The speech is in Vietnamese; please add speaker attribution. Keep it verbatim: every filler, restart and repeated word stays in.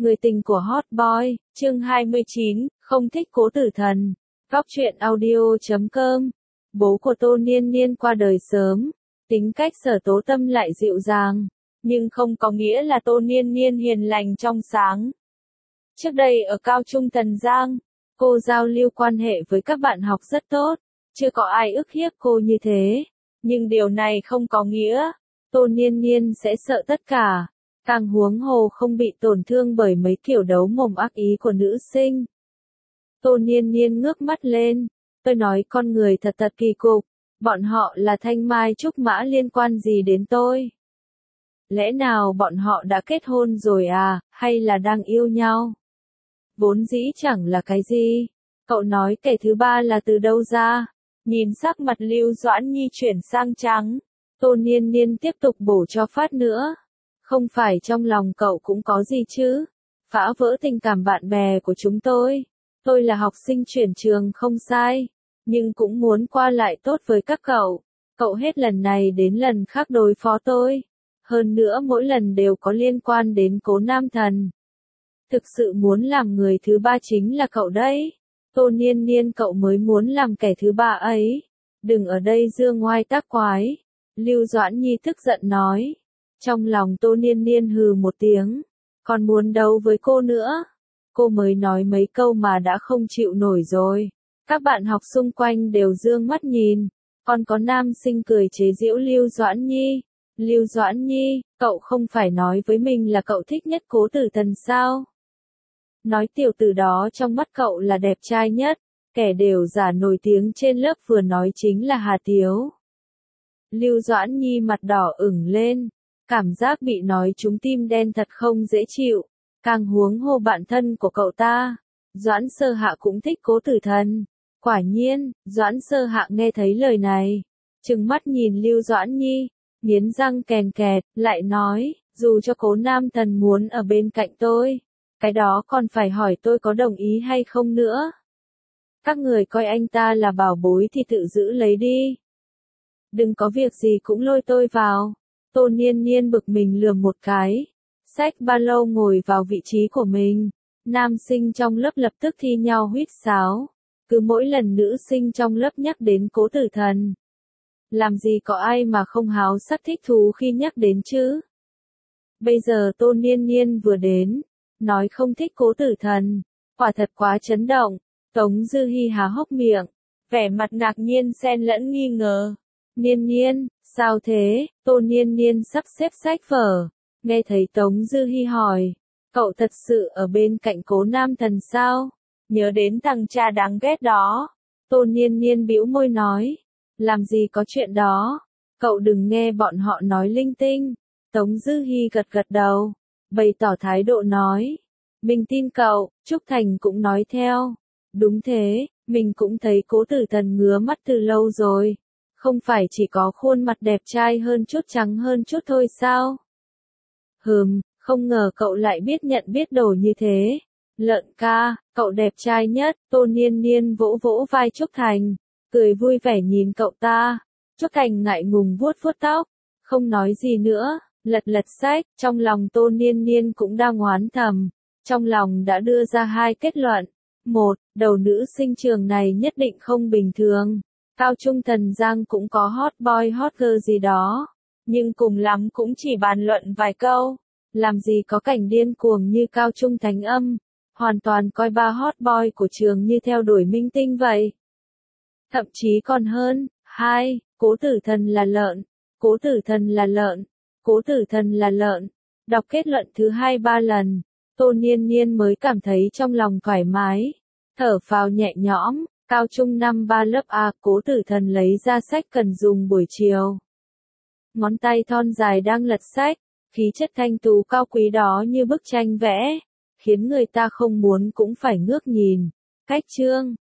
Speaker 1: Người tình của Hot Boy, chương hai mươi chín, không thích Cố Tử Thần. Góc truyện audio chấm com. Bố của Tô Niên Niên qua đời sớm, tính cách Sở Tố Tâm lại dịu dàng, nhưng không có nghĩa là Tô Niên Niên hiền lành trong sáng. Trước đây ở Cao Trung Tần Giang, cô giao lưu quan hệ với các bạn học rất tốt, chưa có ai ức hiếp cô như thế, nhưng điều này không có nghĩa Tô Niên Niên sẽ sợ tất cả. Càng huống hồ không bị tổn thương bởi mấy kiểu đấu mồm ác ý của nữ sinh. Tô Niên Niên ngước mắt lên, tôi nói con người thật thật kỳ cục, bọn họ là thanh mai trúc mã liên quan gì đến tôi? Lẽ nào bọn họ đã kết hôn rồi à, hay là đang yêu nhau? Vốn dĩ chẳng là cái gì, cậu nói kẻ thứ ba là từ đâu ra? Nhìn sắc mặt Lưu Doãn Nhi chuyển sang trắng, Tô Niên Niên tiếp tục bổ cho phát nữa. Không phải trong lòng cậu cũng có gì chứ? Phá vỡ tình cảm bạn bè của chúng tôi. Tôi là học sinh chuyển trường không sai, nhưng cũng muốn qua lại tốt với các cậu. Cậu hết lần này đến lần khác đối phó tôi. Hơn nữa mỗi lần đều có liên quan đến Cố Nam Thần. Thực sự muốn làm người thứ ba chính là cậu đấy. Tô Niên Niên cậu mới muốn làm kẻ thứ ba ấy. Đừng ở đây dương ngoai tác quái. Lưu Doãn Nhi tức giận nói. Trong lòng Tô Niên Niên hừ một tiếng, còn muốn đấu với cô nữa. Cô mới nói mấy câu mà đã không chịu nổi rồi. Các bạn học xung quanh đều dương mắt nhìn, còn có nam sinh cười chế giễu Lưu Doãn Nhi. Lưu Doãn Nhi, cậu không phải nói với mình là cậu thích nhất Cố Tử Thần sao? Nói tiểu tử đó trong mắt cậu là đẹp trai nhất, kẻ đều giả nổi tiếng trên lớp vừa nói chính là Hà Tiếu. Lưu Doãn Nhi mặt đỏ ửng lên. Cảm giác bị nói trúng tim đen thật không dễ chịu, càng huống hồ bạn thân của cậu ta. Doãn Sơ Hạ cũng thích Cố Tử Thần. Quả nhiên, Doãn Sơ Hạ nghe thấy lời này, trừng mắt nhìn Lưu Doãn Nhi, nghiến răng kèn kẹt, lại nói, dù cho Cố Nam Thần muốn ở bên cạnh tôi, cái đó còn phải hỏi tôi có đồng ý hay không nữa. Các người coi anh ta là bảo bối thì tự giữ lấy đi. Đừng có việc gì cũng lôi tôi vào. Tô Niên Niên bực mình lườm một cái, xách ba lô ngồi vào vị trí của mình. Nam sinh trong lớp lập tức thi nhau huýt sáo, cứ mỗi lần nữ sinh trong lớp nhắc đến Cố Tử Thần. Làm gì có ai mà không háo sắc thích thú khi nhắc đến chứ? Bây giờ Tô Niên Niên vừa đến, nói không thích Cố Tử Thần, quả thật quá chấn động. Tống Dư Hi há hốc miệng, vẻ mặt ngạc nhiên xen lẫn nghi ngờ. Niên Niên, sao thế? Tô Niên Niên sắp xếp sách vở, nghe thấy Tống Dư Hi hỏi, cậu thật sự ở bên cạnh Cố Nam Thần sao? Nhớ đến thằng cha đáng ghét đó. Tô Niên Niên bĩu môi nói, làm gì có chuyện đó, cậu đừng nghe bọn họ nói linh tinh. Tống Dư Hi gật gật đầu, bày tỏ thái độ nói, mình tin cậu. Trúc Thành cũng nói theo, đúng thế, mình cũng thấy Cố Tử Thần ngứa mắt từ lâu rồi. Không phải chỉ có khuôn mặt đẹp trai hơn chút trắng hơn chút thôi sao? Hừm, không ngờ cậu lại biết nhận biết đồ như thế. Lợn ca, cậu đẹp trai nhất. Tô Niên Niên vỗ vỗ vai Trúc Thành, cười vui vẻ nhìn cậu ta. Trúc Thành ngại ngùng vuốt vuốt tóc, không nói gì nữa, lật lật sách. Trong lòng Tô Niên Niên cũng đang oán thầm, trong lòng đã đưa ra hai kết luận. Một, đầu nữ sinh trường này nhất định không bình thường. Cao Trung Tần Giang cũng có hot boy hot girl gì đó, nhưng cùng lắm cũng chỉ bàn luận vài câu, làm gì có cảnh điên cuồng như Cao Trung Thánh Âm, hoàn toàn coi ba hot boy của trường như theo đuổi minh tinh vậy. Thậm chí còn hơn. Hai, Cố Tử Thần là lợn, Cố Tử Thần là lợn, Cố Tử Thần là lợn. Đọc kết luận thứ hai ba lần, Tô Niên Niên mới cảm thấy trong lòng thoải mái, thở phào nhẹ nhõm. Cao trung năm ba lớp A, Cố Tử Thần lấy ra sách cần dùng buổi chiều. Ngón tay thon dài đang lật sách, khí chất thanh tú cao quý đó như bức tranh vẽ, khiến người ta không muốn cũng phải ngước nhìn. Cách chương,